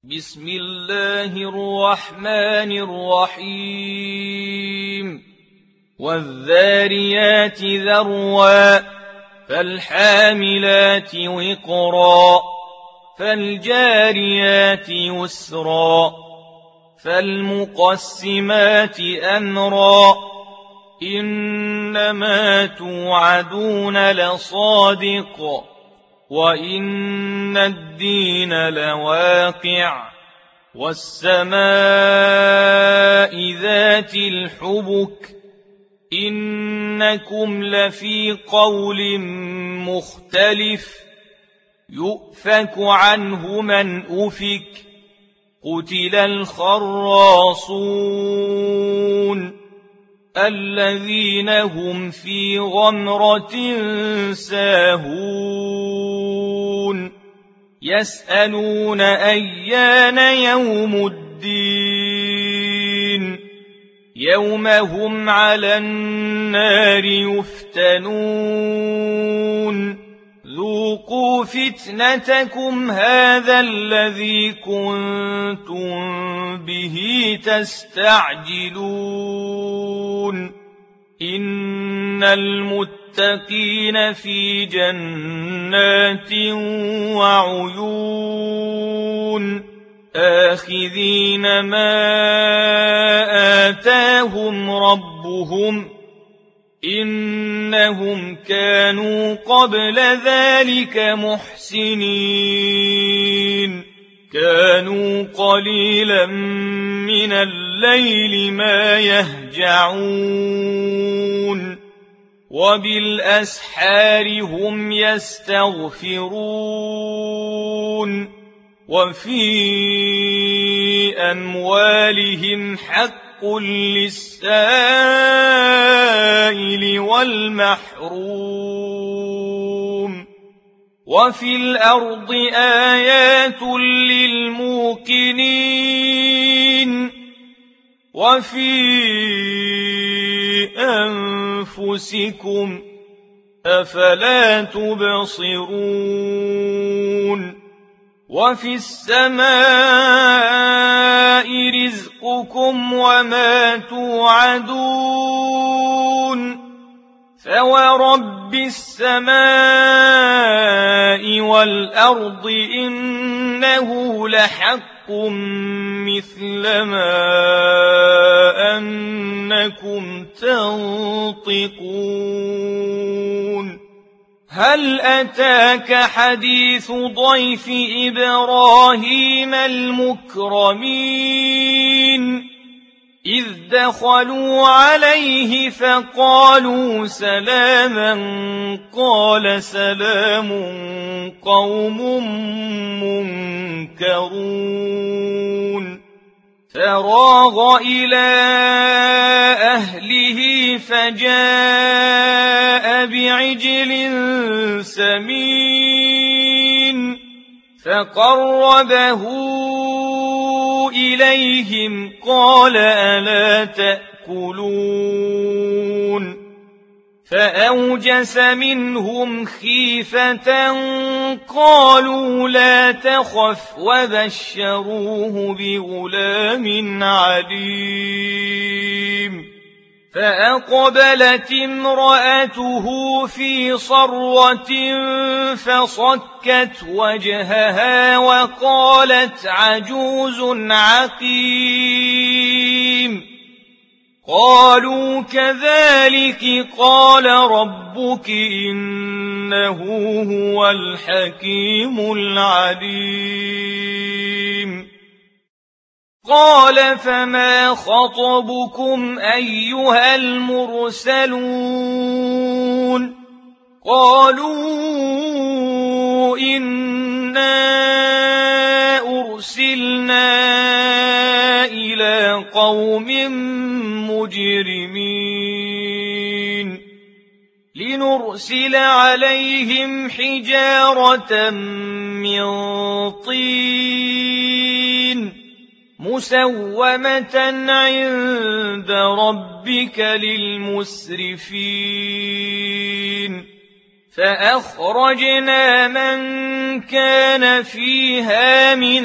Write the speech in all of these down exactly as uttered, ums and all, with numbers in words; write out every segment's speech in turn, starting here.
بسم الله الرحمن الرحيم والذاريات ذروا فالحاملات وقرا فالجاريات يسرا فالمقسمات أمرا إنما توعدون لصادق وإن الدين لواقع والسماء ذات الحبك إنكم لفي قول مختلف يؤفك عنه من أفك قتل الخراصون الذين هم في غمرة ساهون يسألون أيان يوم الدين يوم هم على النار يفتنون ذوقوا فتنتكم هذا الذي كنتم به تستعجلون إن المتقين في جنات وعيون آخذين ما آتاهم ربهم إنهم كانوا قبل ذلك محسنين كانوا قليلا من الليل ما يهجعون وبالأسحار هم يستغفرون وفي أموالهم حق للسائل والمحروم وفي الأرض آيات للموقنين وفي أنفسكم أفلا تبصرون وفي السماء رزقكم وما توعدون فورب السماء والأرض إنه لحق مثل ما أنكم تنطقون هل أتاك حديث ضيف إبراهيم المكرمين إذ دخلوا عليه فقالوا سلاما قال سلام قوم منكرون فراغ إلى أهله فجاء بعجل سمين فقربه إليهم قال ألا تأكلون فأوجس منهم خيفة قالوا لا تخف وبشروه بغلام عليم فأقبلت امرأته في صرة فصكت وجهها وقالت عجوز عقيم قالوا كذلك قال ربك إنه هو الحكيم العليم قال فما خطبكم أيها المرسلون قالوا إنا أرسلنا إلى قوم مجرمين لنرسل عليهم حجارة من طين مسومة عند ربك للمسرفين فأخرجنا من كان فيها من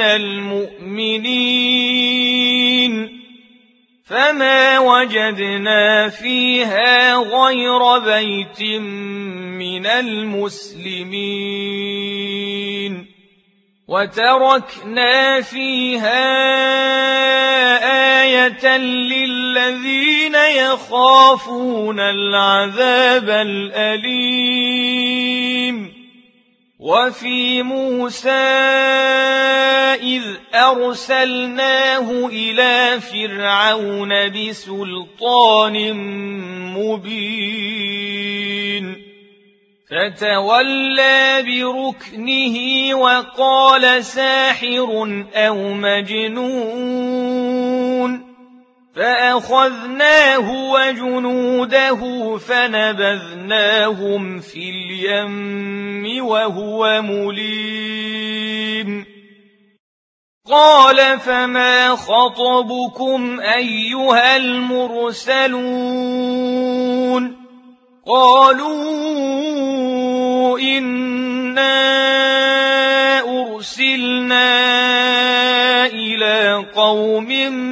المؤمنين فما وجدنا فيها غير بيت من المسلمين وتركنا فيها آية للذين يخافون العذاب الأليم وفي موسى إذ أرسلناه إلى فرعون بسلطان مبين فتولى بركنه وقال ساحر أو مجنون فأخذناه وجنوده فنبذناهم في اليم وهو مليم قال فما خطبكم أيها المرسلون قالوا إنا أرسلنا إلى قوم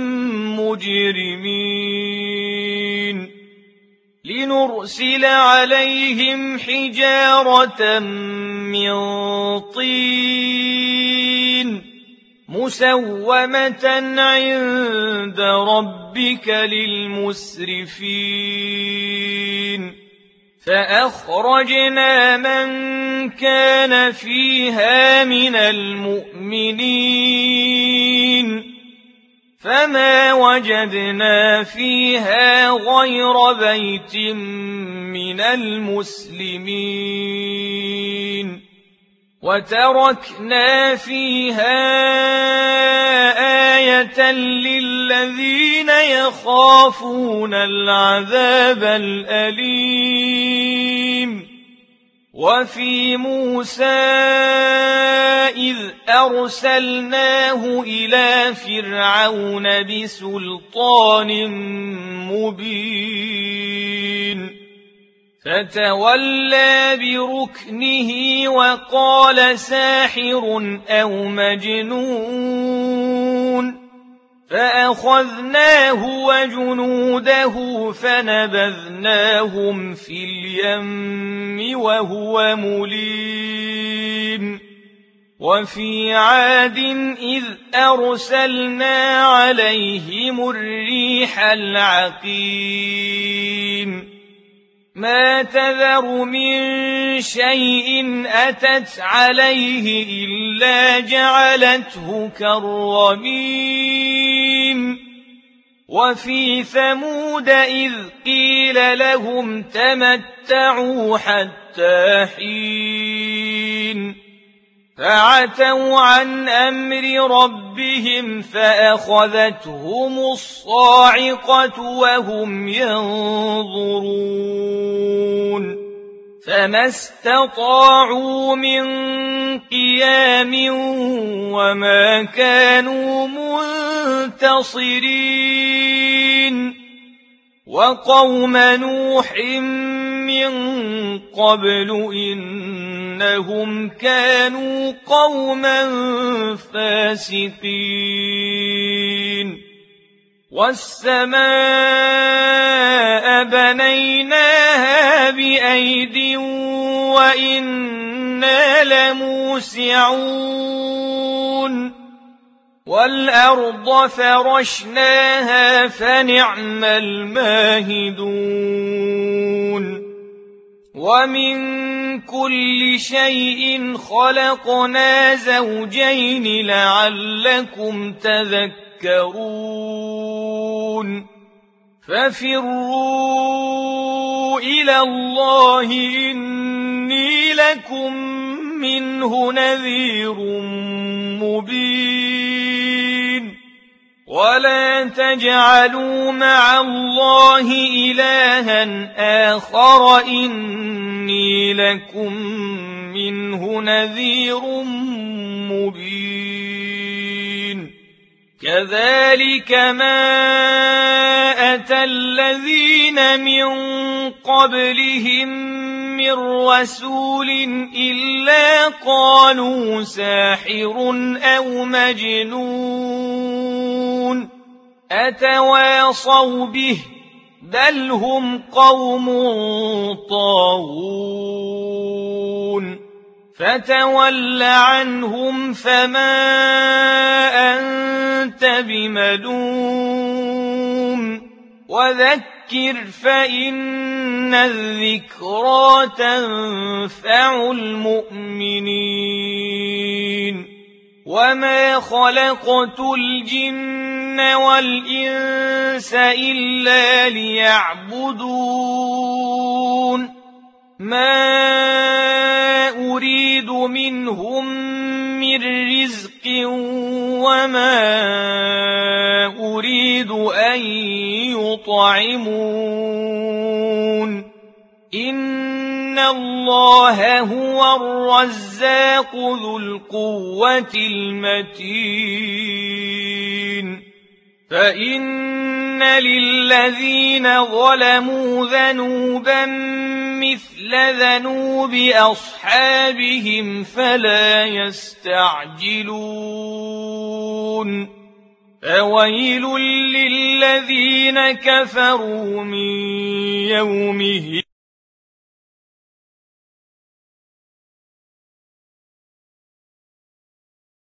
مجرمين لنرسل عليهم حجارة من طين مسومة عند ربك للمسرفين فأخرجنا من كان فيها من المؤمنين فما وجدنا فيها غير بيت من المسلمين وتركنا فيها آية للذين يخافون العذاب الأليم وفي موسى إذ أرسلناه إلى فرعون بسلطان مبين فتولى بركنه وقال ساحر أو مجنون فأخذناه وجنوده فنبذناهم في اليم وهو مليم وفي عاد إذ أرسلنا عليهم الريح العقيم ما تذر من شيء أتت عليه إلا جعلته كالرميم وفي ثمود إذ قيل لهم تمتعوا حتى حين فعتوا عن أمر ربهم فأخذتهم الصاعقة وهم ينظرون فما استطاعوا من قيام وما كانوا منتصرين وقوم نوح من قبل إنهم كانوا قوما فاسقين والسماء بنيناها بأيد وإنا لموسعون والأرض فرشناها فنعم الماهدون ومن كل شيء خلقنا زوجين لعلكم تذكرون ففروا إلى الله إني لكم منه نذير مبين ولا تجعلوا مع الله إلها آخر إني لكم منه نذير مبين كذلك ما أتى الذين من قبلهم من رسول إلا قالوا ساحر أو مجنون أتواصوا به بل هم قوم طاغون فتول عنهم فما أنت بملوم وذكر فإن الذكرى تنفع المؤمنين وما خلقت الجن والإنس إلا ليعبدون ما أريد منهم من رزق وما أريد أن يطعمون إن الله هو الرزاق ذو القوة المتين فإن للذين ظلموا ذنوبا مثل ذنوب أصحابهم فلا يستعجلون فويل للذين كفروا من يومهم